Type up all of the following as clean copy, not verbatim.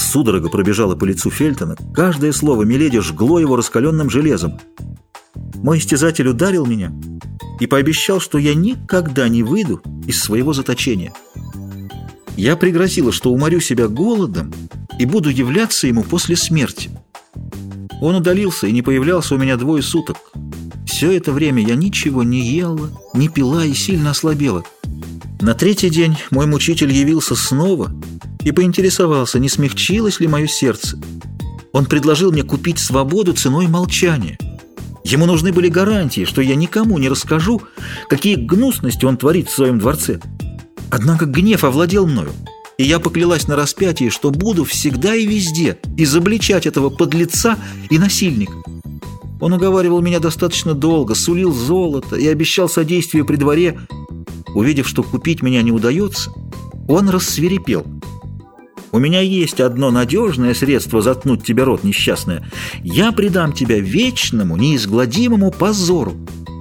Судорога пробежала по лицу Фельтона. Каждое слово миледи жгло его раскаленным железом. Мой истязатель ударил меня и пообещал, что я никогда не выйду из своего заточения. Я пригрозила, что уморю себя голодом и буду являться ему после смерти. Он удалился и не появлялся у меня 2 суток. Все это время я ничего не ела, не пила и сильно ослабела. На 3-й день мой мучитель явился снова и поинтересовался, не смягчилось ли мое сердце. Он предложил мне купить свободу ценой молчания. Ему нужны были гарантии, что я никому не расскажу, какие гнусности он творит в своем дворце. Однако гнев овладел мною, и я поклялась на распятии, что буду всегда и везде изобличать этого подлеца и насильника. Он уговаривал меня достаточно долго, сулил золото и обещал содействие при дворе. Увидев, что купить меня не удается, он рассвирепел. «У меня есть одно надежное средство заткнуть тебе рот, несчастная. Я предам тебя вечному, неизгладимому позору».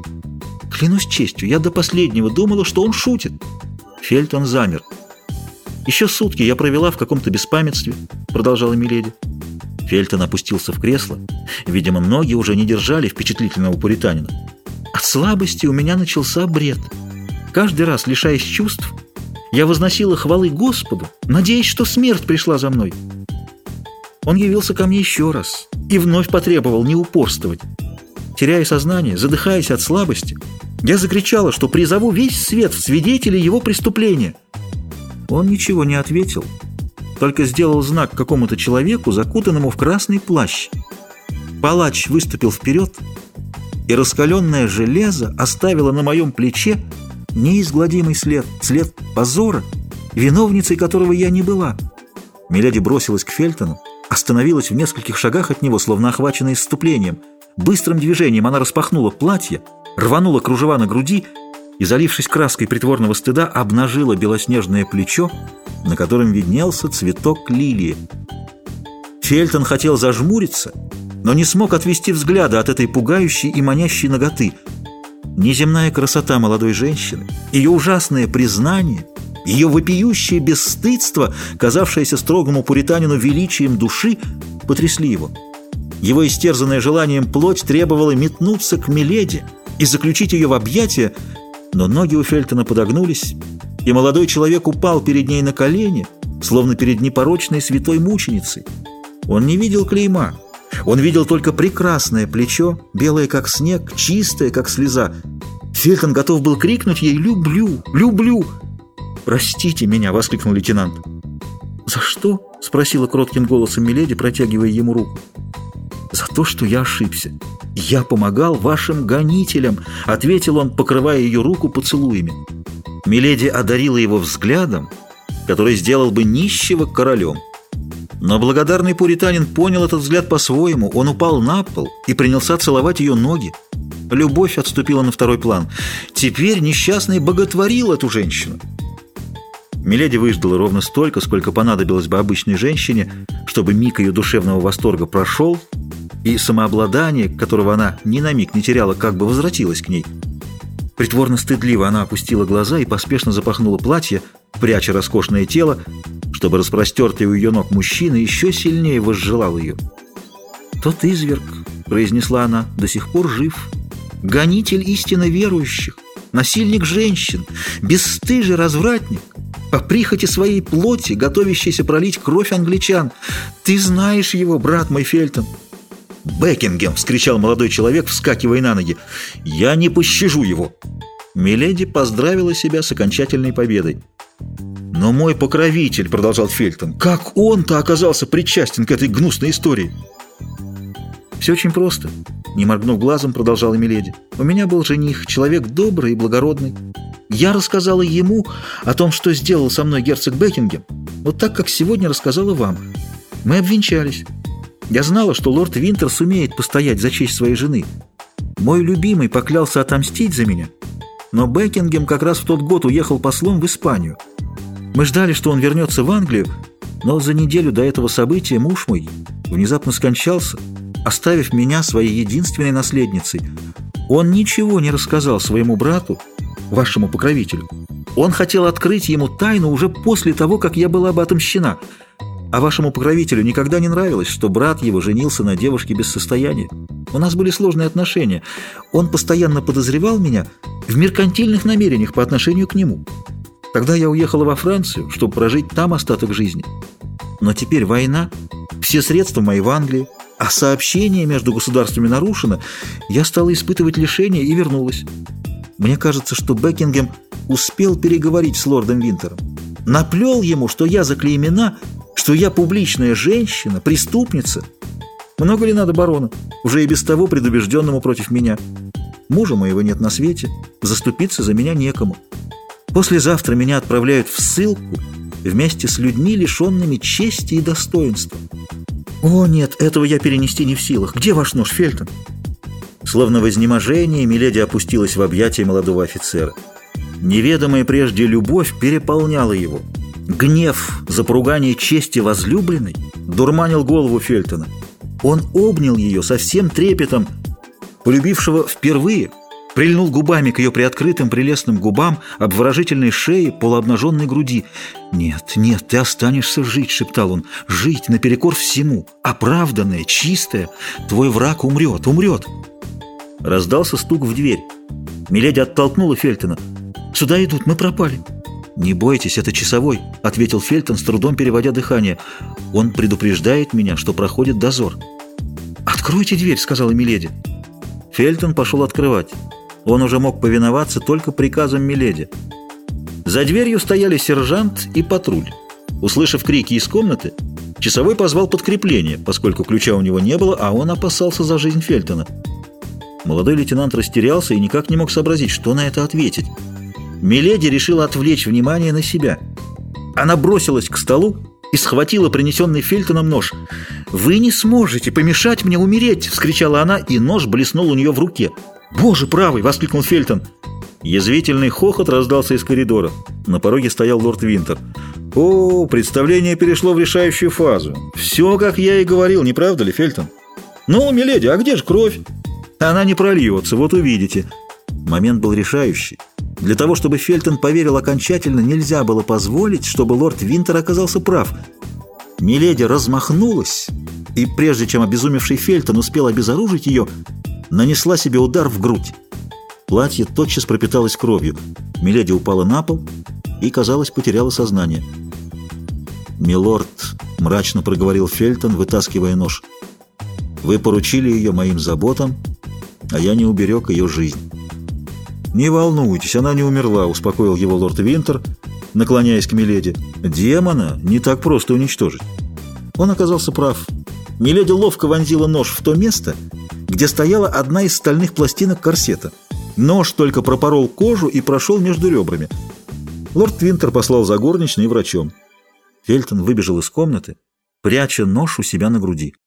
Клянусь честью, я до последнего думала, что он шутит. Фельтон замер. «Еще сутки я провела в каком-то беспамятстве», — продолжала миледи. Фельтон опустился в кресло. Видимо, ноги уже не держали впечатлительного пуританина. От слабости у меня начался бред. Каждый раз, лишаясь чувств, я возносила хвалы Господу, надеясь, что смерть пришла за мной. Он явился ко мне еще раз и вновь потребовал не упорствовать. Теряя сознание, задыхаясь от слабости, я закричала, что призову весь свет в свидетели его преступления. Он ничего не ответил, только сделал знак какому-то человеку, закутанному в красный плащ. Палач выступил вперед, и раскаленное железо оставило на моем плече неизгладимый след позора, виновницей которого я не была. Миледи бросилась к Фельтону, остановилась в нескольких шагах от него, словно охваченная исступлением. Быстрым движением она распахнула платье, рванула кружева на груди и, залившись краской притворного стыда, обнажила белоснежное плечо, на котором виднелся цветок лилии. Фельтон хотел зажмуриться, но не смог отвести взгляда от этой пугающей и манящей наготы. Неземная красота молодой женщины, ее ужасное признание, ее вопиющее бесстыдство, казавшееся строгому пуританину величием души, потрясли его. Его истерзанное желанием плоть требовала метнуться к миледи и заключить ее в объятия, но ноги у Фельтона подогнулись, и молодой человек упал перед ней на колени, словно перед непорочной святой мученицей. Он не видел клейма, он видел только прекрасное плечо, белое как снег, чистое как слеза. Фельтон готов был крикнуть ей «Люблю! Люблю!» «Простите меня!» — воскликнул лейтенант. «За что?» — спросила кротким голосом миледи, протягивая ему руку. «За то, что я ошибся. Я помогал вашим гонителям», — ответил он, покрывая ее руку поцелуями. Миледи одарила его взглядом, который сделал бы нищего королем. Но благодарный пуританин понял этот взгляд по-своему. Он упал на пол и принялся целовать ее ноги. Любовь отступила на второй план. Теперь несчастный боготворил эту женщину. Миледи выждала ровно столько, сколько понадобилось бы обычной женщине, чтобы миг ее душевного восторга прошел, и самообладание, которого она ни на миг не теряла, как бы возвратилось к ней. Притворно стыдливо она опустила глаза и поспешно запахнула платье, пряча роскошное тело, чтобы распростертый у ее ног мужчина еще сильнее возжелал ее. «Тот изверг», — произнесла она, — «до сих пор жив. Гонитель истинно верующих, насильник женщин, бесстыжий развратник, по прихоти своей плоти, готовящийся пролить кровь англичан. Ты знаешь его, брат мой Фельтон». «Бекингем!» — вскричал молодой человек, вскакивая на ноги. «Я не пощажу его!» Миледи поздравила себя с окончательной победой. «Но мой покровитель», — продолжал Фельтон, — «как он-то оказался причастен к этой гнусной истории?» «Все очень просто», — не моргнув глазом, продолжала миледи. «У меня был жених, человек добрый и благородный. Я рассказала ему о том, что сделал со мной герцог Бекингем, вот так, как сегодня рассказала вам. Мы обвенчались. Я знала, что лорд Винтер сумеет постоять за честь своей жены. Мой любимый поклялся отомстить за меня, но Бекингем как раз в тот год уехал послом в Испанию. Мы ждали, что он вернется в Англию, но за неделю до этого события муж мой внезапно скончался, оставив меня своей единственной наследницей. Он ничего не рассказал своему брату, вашему покровителю. Он хотел открыть ему тайну уже после того, как я была бы отомщена. А вашему покровителю никогда не нравилось, что брат его женился на девушке без состояния. У нас были сложные отношения. Он постоянно подозревал меня в меркантильных намерениях по отношению к нему. Тогда я уехала во Францию, чтобы прожить там остаток жизни. Но теперь война, все средства мои в Англии, а сообщение между государствами нарушено. Я стала испытывать лишения и вернулась. Мне кажется, что Бекингем успел переговорить с лордом Винтером. Наплел ему, что я заклеймена, что я публичная женщина, преступница. Много ли надо барону, уже и без того предубежденному против меня? Мужа моего нет на свете, заступиться за меня некому. Послезавтра меня отправляют в ссылку вместе с людьми, лишенными чести и достоинства. О, нет, этого я перенести не в силах. Где ваш нож, Фельтон? Словно в изнеможении, миледи опустилась в объятия молодого офицера. Неведомая прежде любовь переполняла его. Гнев за поругание чести возлюбленной дурманил голову Фельтона. Он обнял ее со всем трепетом полюбившего впервые, прильнул губами к ее приоткрытым прелестным губам, обворожительной шее, полуобнаженной груди. «Нет, нет, ты останешься жить», — шептал он, — «жить наперекор всему, оправданное, чистое. Твой враг умрет, умрет». Раздался стук в дверь. Миледи оттолкнула Фельтона. «Сюда идут, мы пропали». «Не бойтесь, это часовой», — ответил Фельтон, с трудом переводя дыхание. «Он предупреждает меня, что проходит дозор». «Откройте дверь», — сказала миледи. Фельтон пошел открывать. Он уже мог повиноваться только приказам миледи. За дверью стояли сержант и патруль. Услышав крики из комнаты, часовой позвал подкрепление, поскольку ключа у него не было, а он опасался за жизнь Фельтона. Молодой лейтенант растерялся и никак не мог сообразить, что на это ответить. Миледи решила отвлечь внимание на себя. Она бросилась к столу и схватила принесенный Фельтоном нож. «Вы не сможете помешать мне умереть!» — вскричала она, и нож блеснул у нее в руке. «Боже правый!» — воскликнул Фельтон. Язвительный хохот раздался из коридора. На пороге стоял лорд Винтер. «О, представление перешло в решающую фазу. Все, как я и говорил, не правда ли, Фельтон? Ну, миледи, а где же кровь? Она не прольется, вот увидите». Момент был решающий. Для того, чтобы Фельтон поверил окончательно, нельзя было позволить, чтобы лорд Винтер оказался прав. Миледи размахнулась, и прежде чем обезумевший Фельтон успел обезоружить ее, нанесла себе удар в грудь. Платье тотчас пропиталось кровью. Миледи упала на пол и, казалось, потеряла сознание. «Милорд», — мрачно проговорил Фельтон, вытаскивая нож, — «вы поручили ее моим заботам, а я не уберег ее жизнь». «Не волнуйтесь, она не умерла», — успокоил его лорд Винтер, наклоняясь к миледи. «Демона не так просто уничтожить». Он оказался прав. Миледи ловко вонзила нож в то место, где стояла одна из стальных пластинок корсета. Нож только пропорол кожу и прошел между ребрами. Лорд Винтер послал за горничной и врачом. Фельтон выбежал из комнаты, пряча нож у себя на груди.